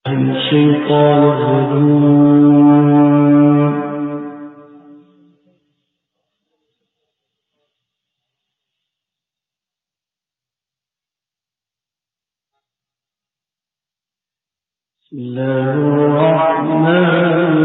الشيطان الرجيم. بسم الله الرحمن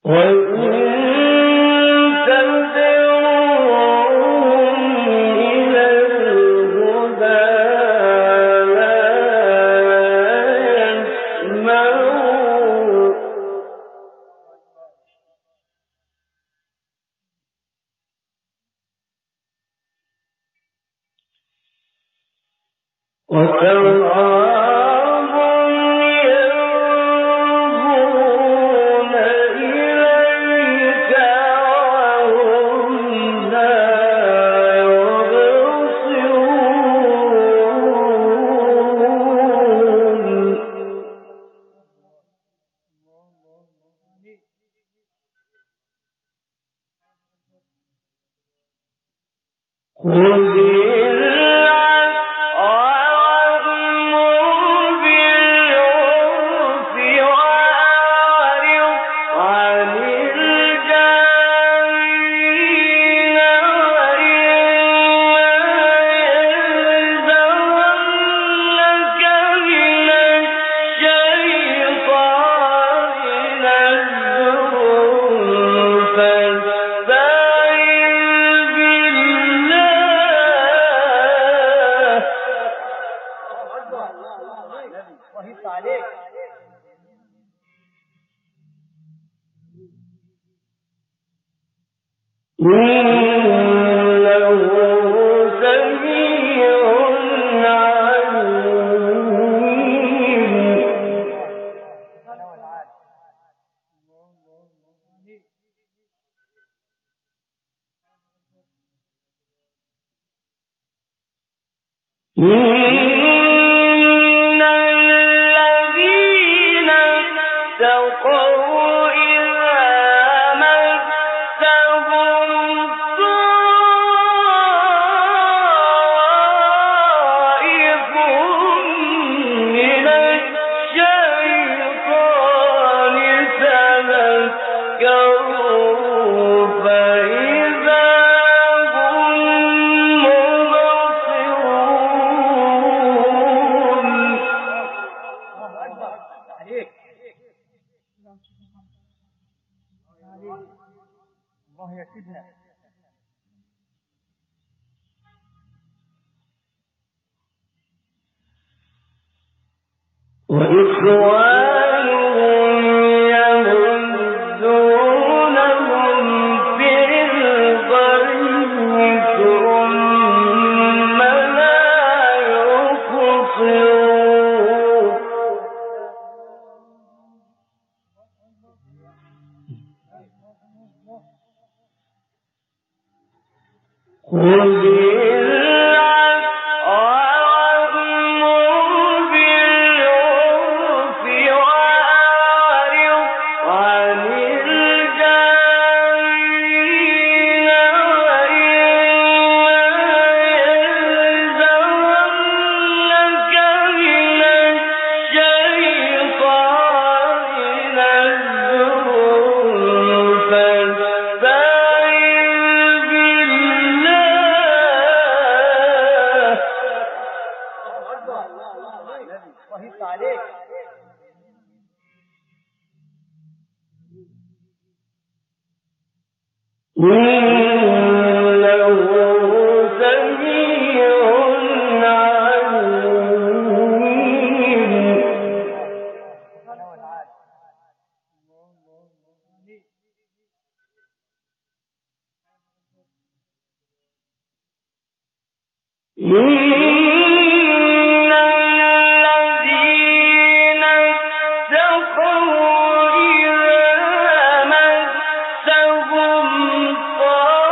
اتقوا إذا مسهم طائف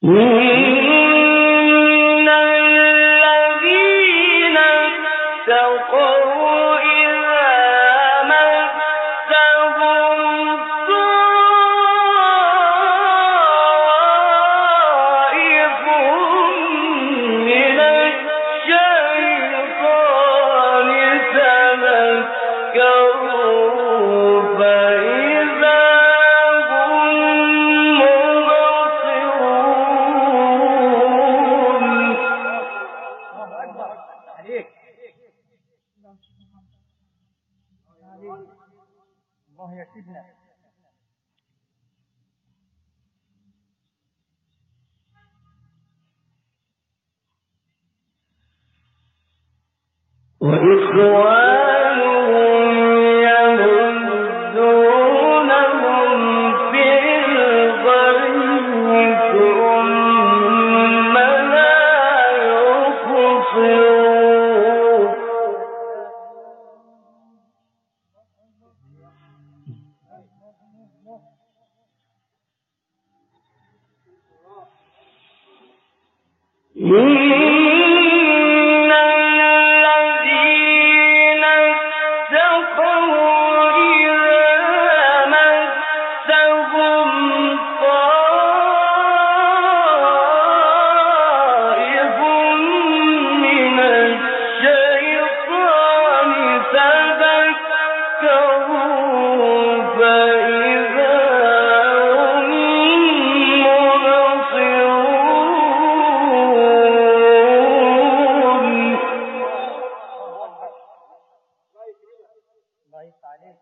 إن الذين اتقوا إذا مسهم طائف من الشيطان تذكروا فإذا هم مبصرون. الله يسيبنا. وإخوانهم يمدونهم في الغي ثم لا يقصرون. إن الذين اتقوا إذا مسهم طائف من الشيطان تذكروا فإذا هم مبصرون. الله يفتح عليك.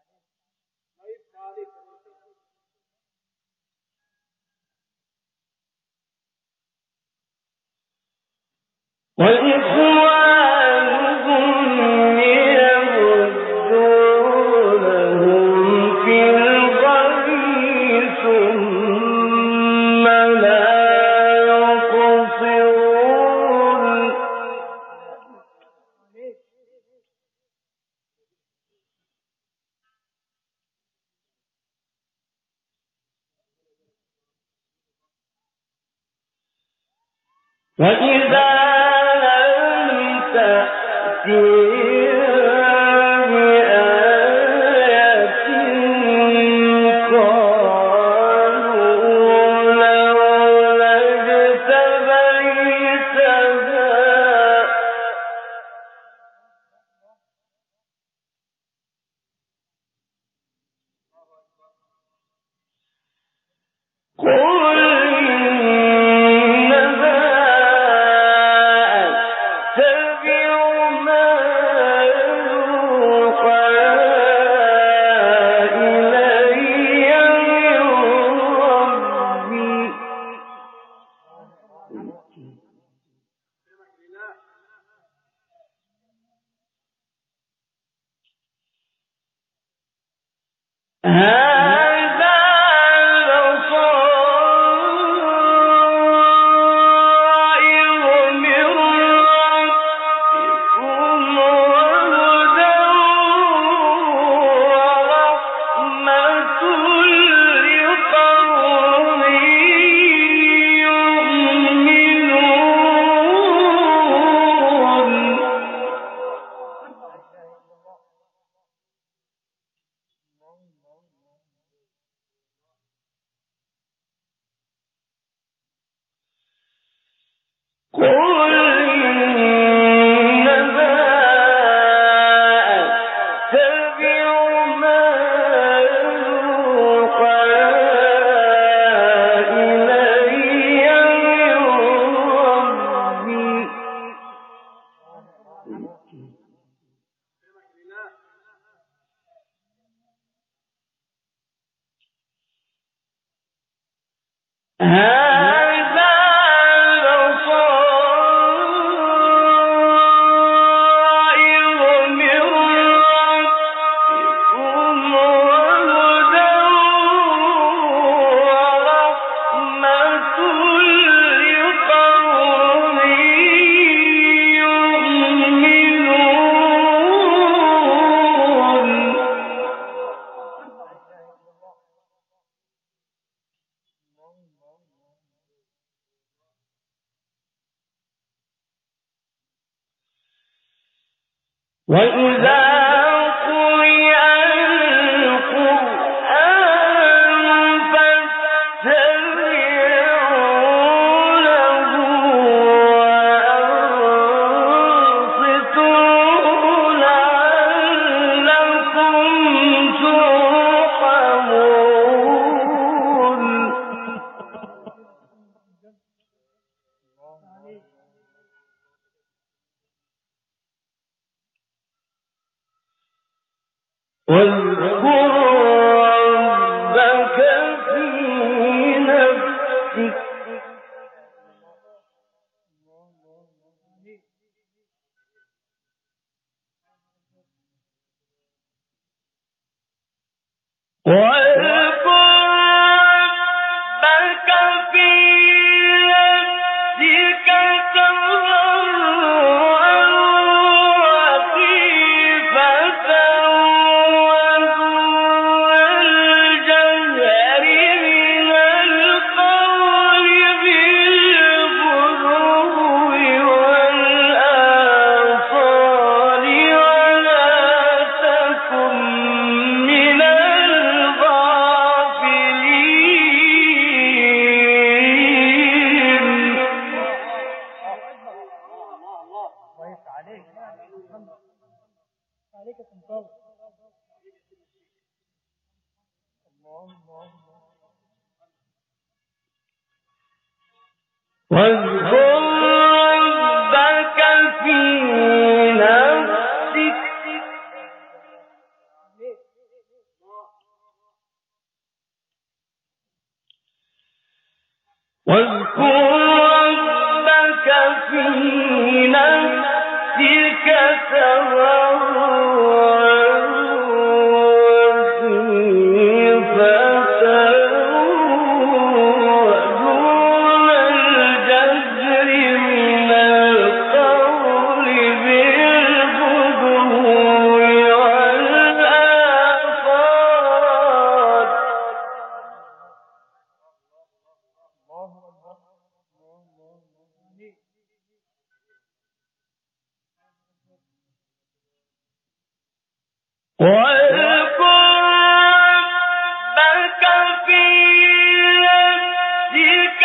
وإخوانهم يمدونهم في الغي ثم لا يقصرون. فإذا لم تأتهم بآية قالوا لولا اجتبيتها قل إنما أتبع ما يوحى إلي من ربي. هذا بصائر من ربكم وهدى ورحمة لقوم يؤمنون. قل إنما أتبع ما يوحى إلي من ربي. هذا بصائر من ربكم وهدى ورحمة لقوم يؤمنون. وإذا قرئ القرآن فاستمعوا له وأنصتوا لعلكم ترحمون. واذكر ربك في نفسك واذكر ربك في نفسك تضرعا وخيفة ودون الجهر من القول بالغدو والآصال ولا تكن من الغافلين. كويس عليك. عليك تنطلق. واذكر ربك في نفسك واذكر ربك في نفسك تضرعا وخيفة ودون الجهر من القول بالغدو والآصال. واذكر ربك في نفسك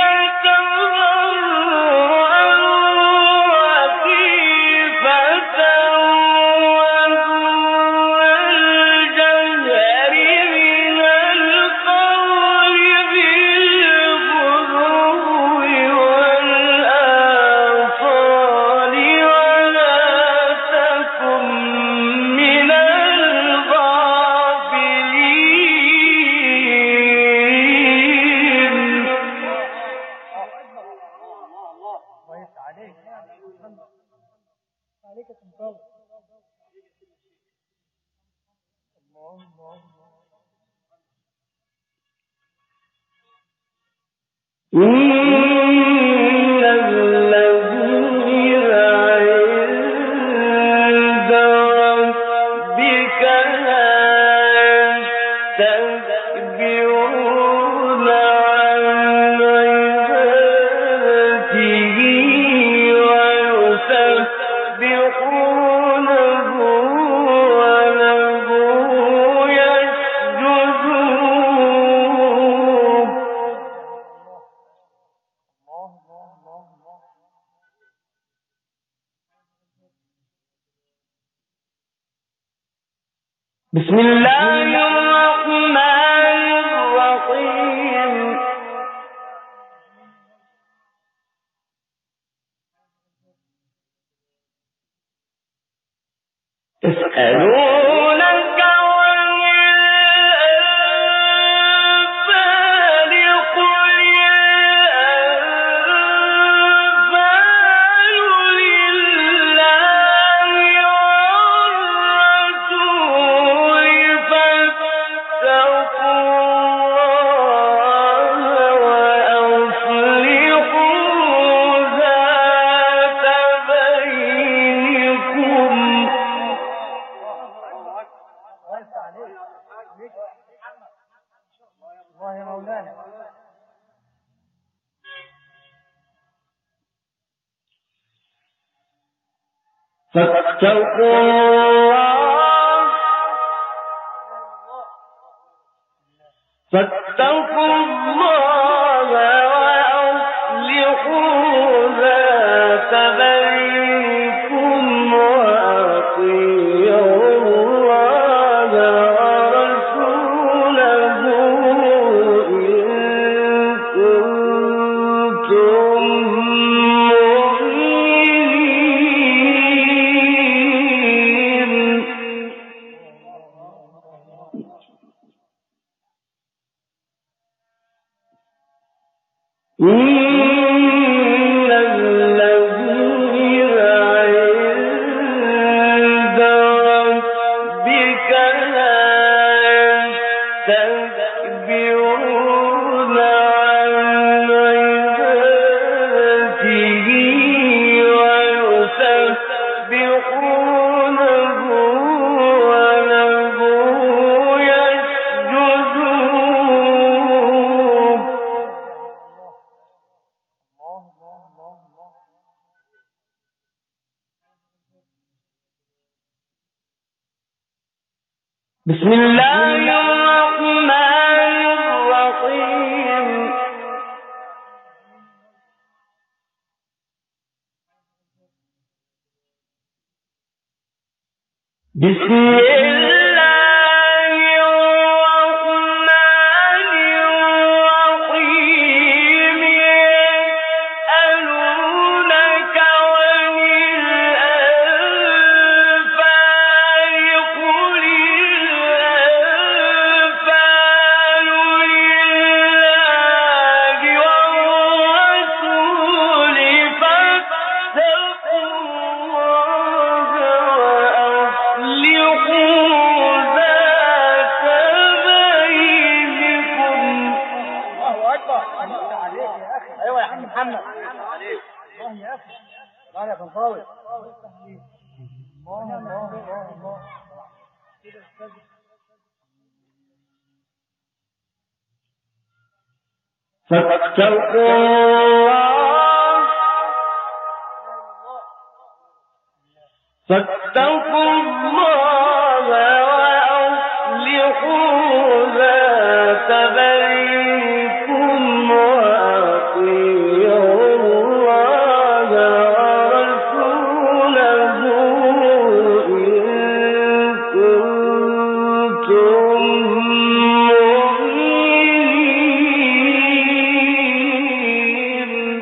تضرعا وخيفة ودون الجهر من القول بالغدو والآصال ولا تكن من الغافلين. كويس عليك. عليك تنطلق. إن الذين عند ربك لا يستكبرون عن عبادته ويسبحونه وله يسجدون. بسم الله الرحمن الرحيم. يسألونك عن الأنفال قل الأنفال لله والرسول فاتقوا الله وأصلحوا ذات بينكم. فاتقوا الله وأصلحوا ذات بينكم وأطيعوا الله ورسوله إن كنتم مؤمنين. إن الذين عند ربك لا يستكبرون عن عبادته ويسبحونه وله يسجدون. بسم الله الرحمن الرحيم. بسم الله الرحمن الرحيم. يسألونك عن الأنفال قل الأنفال لله والرسول فاتقوا الله وأصلحوا ذات بينكم. الله أكبر. الله عليك يا أخي. أيوة يا عم محمد. الله يا أخي. الله يا فنطاوي. الله الله الله. فاتقوا الله وأصلحوا ذات بينكم وأطيعوا الله ورسوله إن كنتم مؤمنين.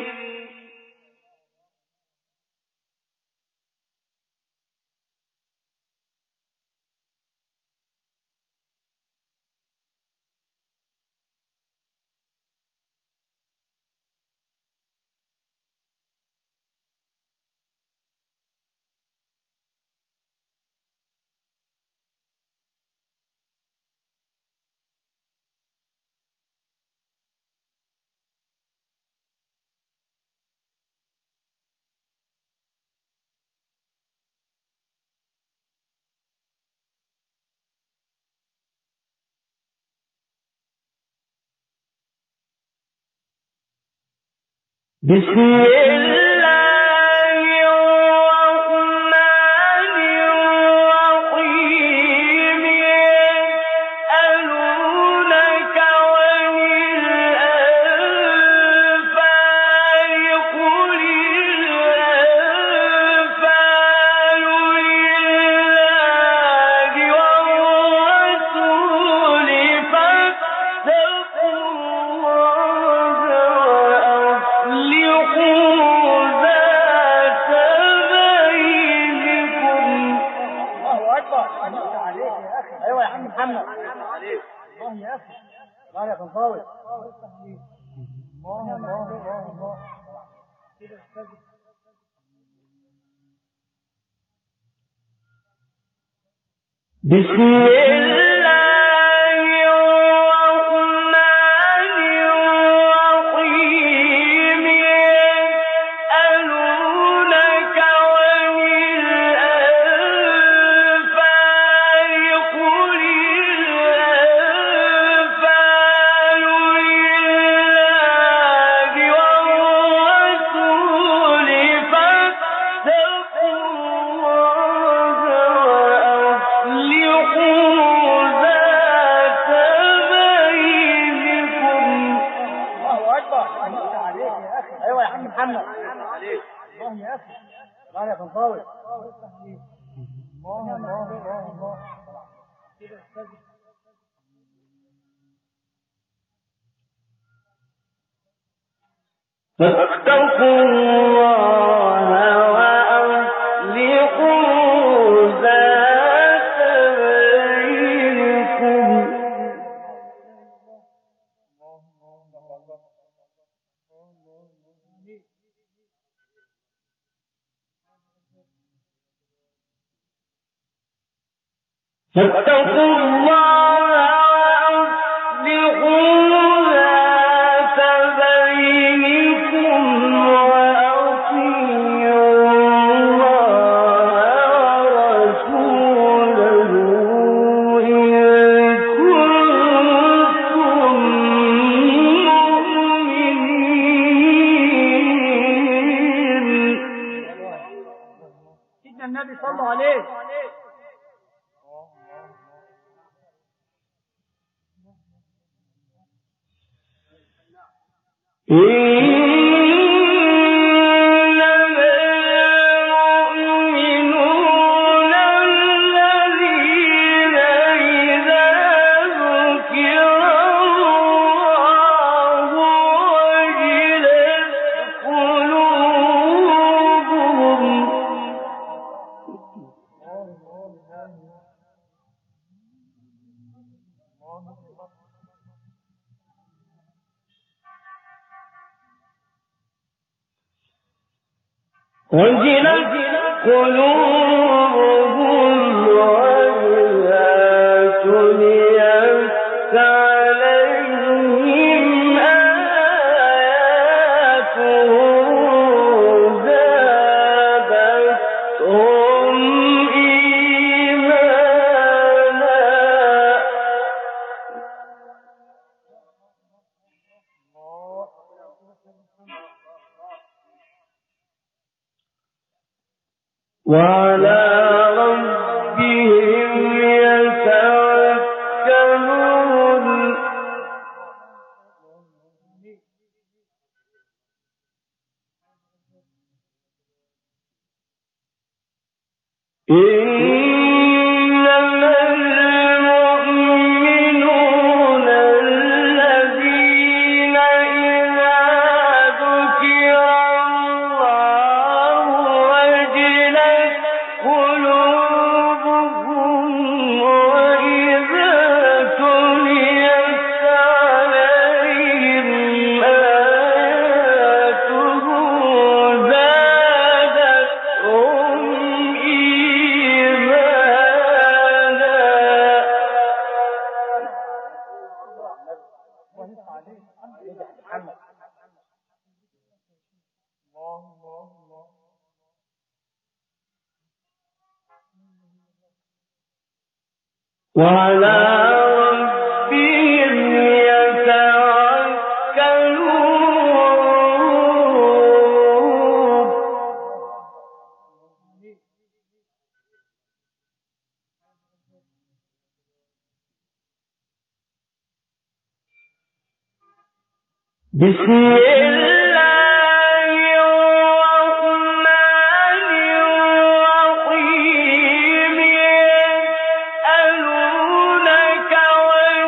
بسم الله الرحمن الرحيم. يسألونك عن الأنفال قل الأنفال لله والرسول فاتقوا الله وأصلحوا ذات بينكم. الله أكبر. الله عليك يا أخي. أيوة يا عم محمد. الله يا أخي. الله يا فنطاوي. الله الله الله. بسم الله الرحمن الرحيم. يسألونك عن الأنفال قل الأنفال لله والرسول فاتقوا الله تعالى يا طنطاوي. الله الله الله الله كده استاذ. فاتقوا الله وأصلحوا ذات بينكم. فاتقوا الله وأصلحوا ذات بينكم وأطيعوا الله ورسوله إن كنتم مؤمنين. سيدنا النبي صلى عليه. إنما المؤمنون الذين إذا ذكر الله وجلت قلوبهم. وجلت قلوبهم وإذا تليت عليهم آياته زادتهم إيمانا. وعلى ربهم يتوكلون. إنما المؤمنون الذين إذا ذكر الله وجلت قلوبهم وإذا تليت عليهم آياته زادتهم إيمانا. وعلى ربهم يتوكلون. بسم الله الرحمن الرحيم. يسألونك عن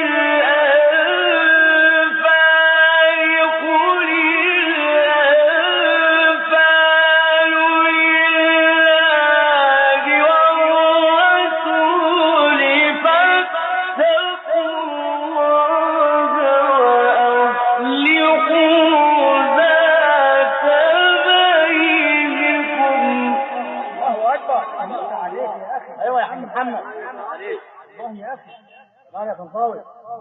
الأنفال قل الأنفال لله والرسول فاتقوا الله وأصلحوا ذات بينكم. الله اكبر. الله عليك يا اخي. ايوه يا عم محمد. الله يا اخي. تعالى يا طنطاوي.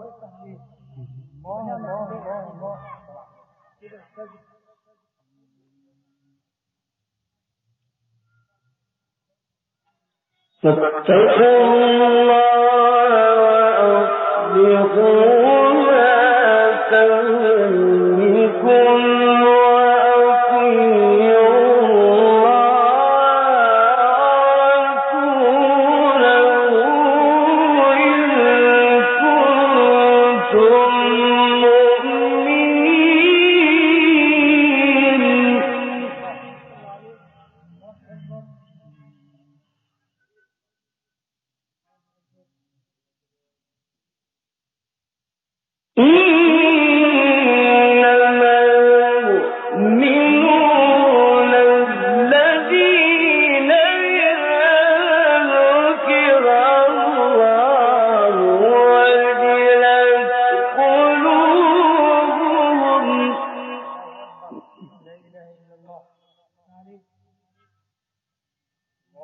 الله الله الله الله كده استاذ. فاتقوا الله وأصلحوا ذات بينكم وأطيعوا الله ورسوله إن كنتم مؤمنين.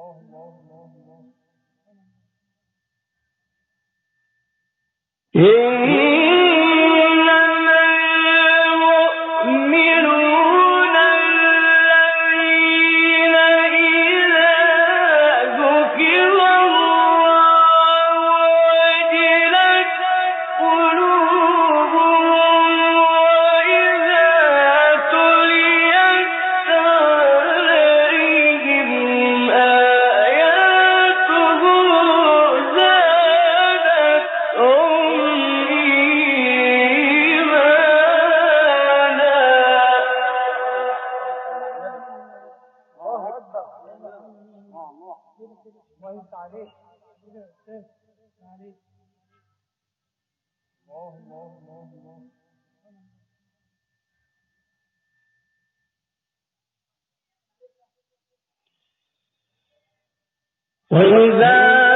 وإذا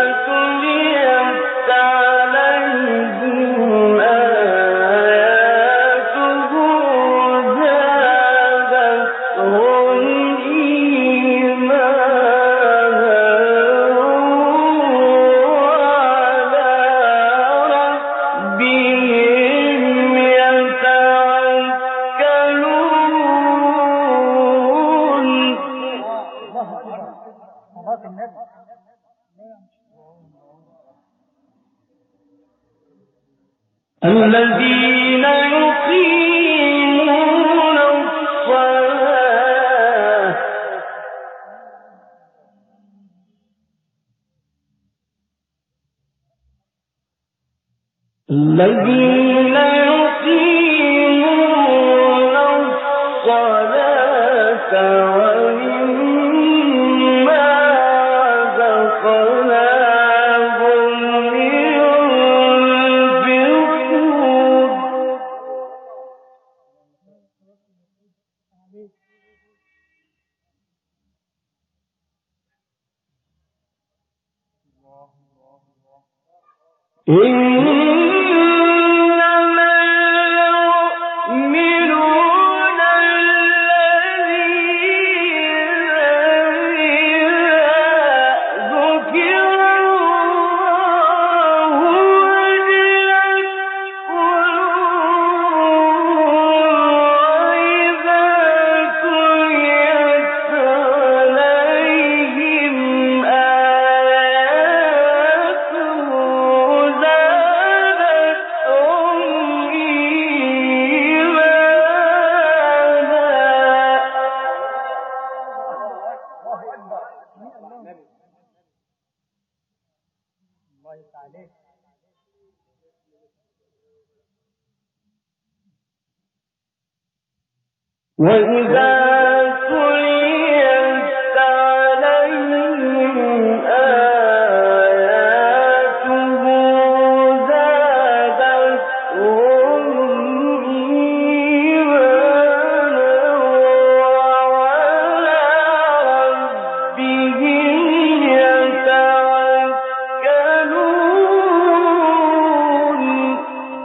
تليت عليهم آياته زادتهم إيمانا وعلى ربهم يتوكلون. الذين يقيمون الصلاة ومما إنما المؤمنون الذين إذا ذكر الله وجلت قلوبهم وإذا تليت عليهم آياته زادتهم وإذا تليت عليهم آياته زادتهم إيمانا وعلى ربهم يتوكلون.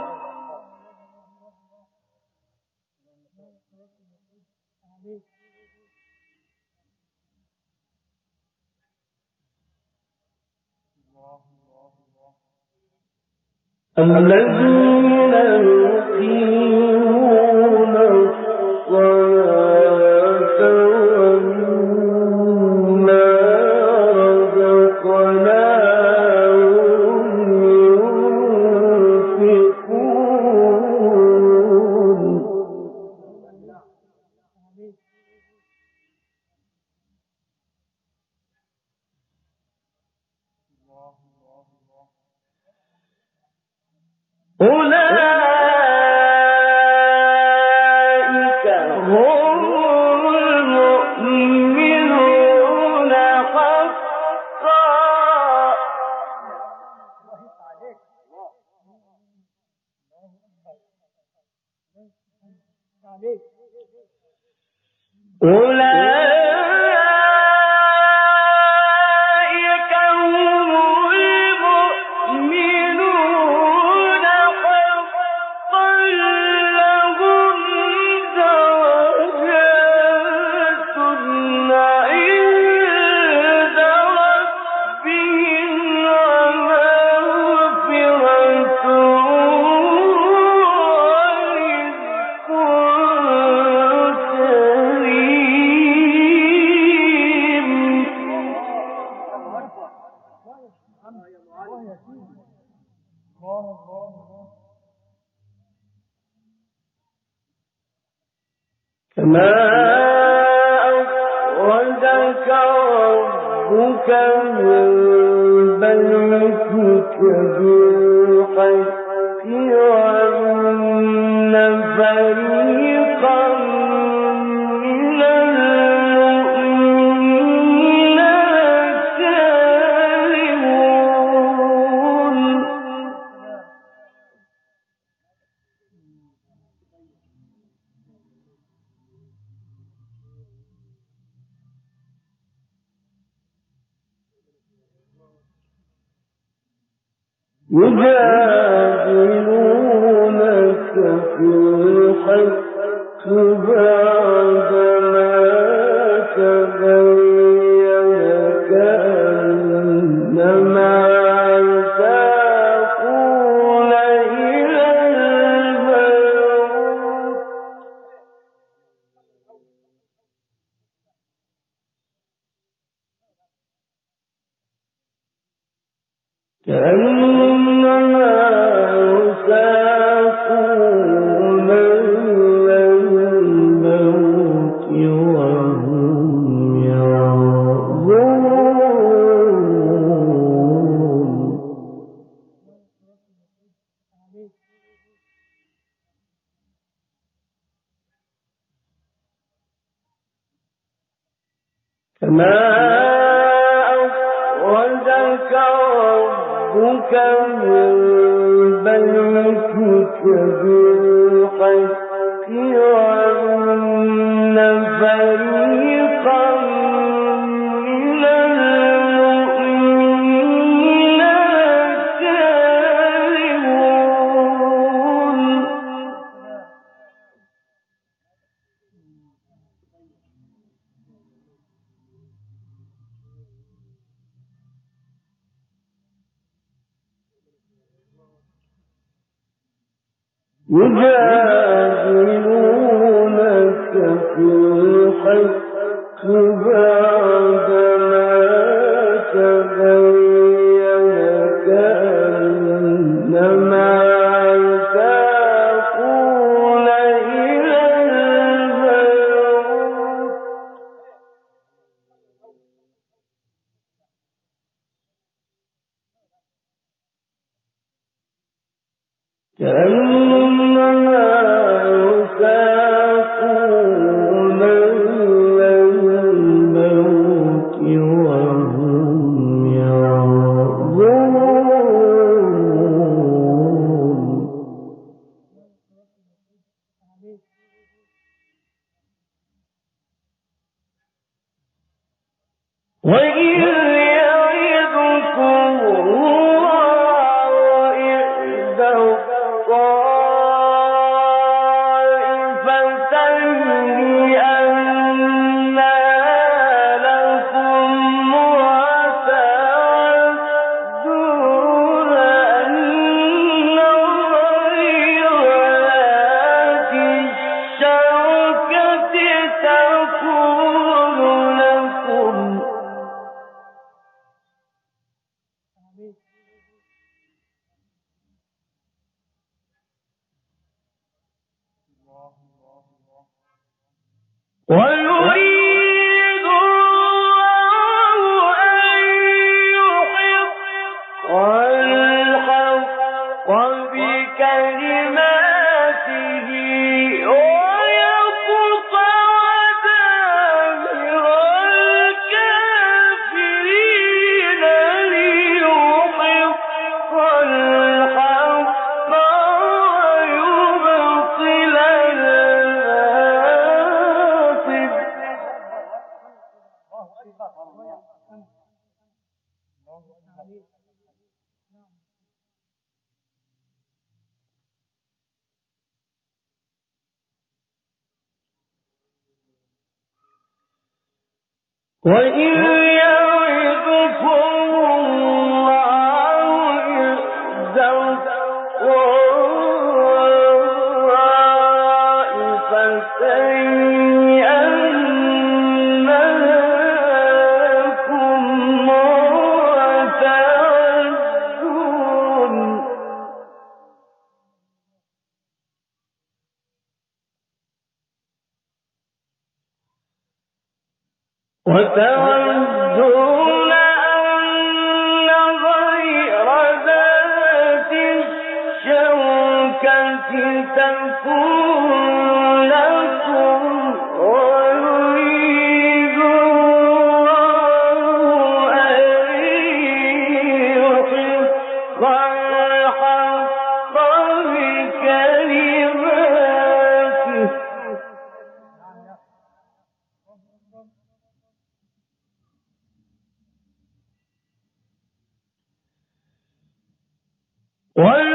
الذين يقيمون الصلاة ومما رزقناهم ينفقون. أولئك هم المؤمنون حقا. أولئك هم المؤمنون حقا لهم درجات عند كما أخرجك ربك من بيتك بالحق وإن فريقا من المؤمنين لكارهون يجادلونك في الحق بعدما تبين كأنما يساقون إلى الموت كأنما يساقون إلى الموت وهم ينظرون كما أخرجك ربك من بيتك بالحق وإن فريقا من المؤمنين لكارهون يجادلونك في الحق بعدما تبين كأنما يساقون إلى الموت كأنما يساقون إلى الموت وهم ينظرون وإذ يعظكم الله إحدى الطائفتين أنها لكم وتودون أن غير ذات الشوكة تكون لكم ويريد الله أن يحق الحق بكلماته ويقطع دابر الكافرين ليحق الحق ويبطل الباطل وإذ يعظكم الله إحدى الطائفتين أنها لكم وتودون وَالْ